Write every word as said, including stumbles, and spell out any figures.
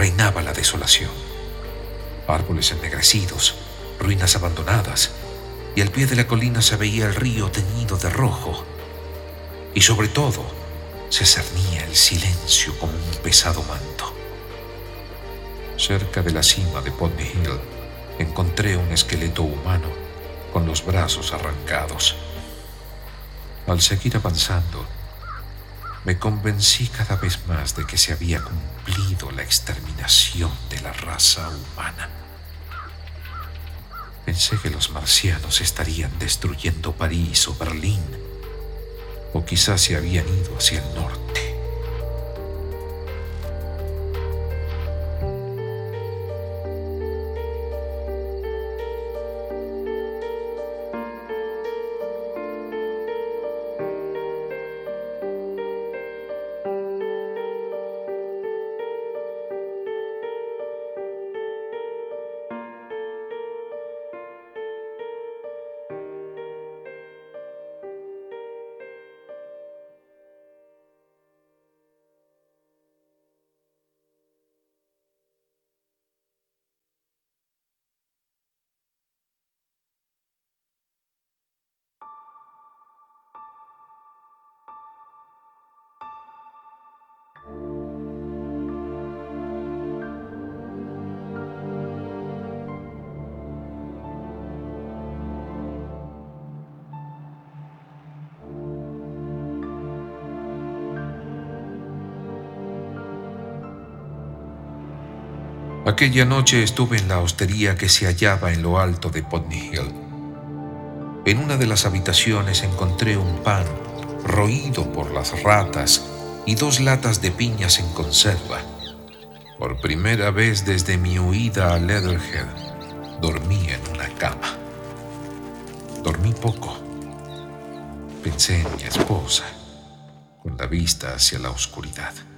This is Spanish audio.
reinaba la desolación. Árboles ennegrecidos, ruinas abandonadas, y al pie de la colina se veía el río teñido de rojo. Y sobre todo, se cernía el silencio como un pesado manto. Cerca de la cima de Putney Hill encontré un esqueleto humano con los brazos arrancados. Al seguir avanzando, me convencí cada vez más de que se había cumplido la exterminación de la raza humana. Pensé que los marcianos estarían destruyendo París o Berlín, o quizás se habían ido hacia el norte. Aquella noche estuve en la hostería que se hallaba en lo alto de Putney Hill. En una de las habitaciones encontré un pan roído por las ratas y dos latas de piñas en conserva. Por primera vez desde mi huida a Leatherhead, dormí en una cama. Dormí poco. Pensé en mi esposa, con la vista hacia la oscuridad.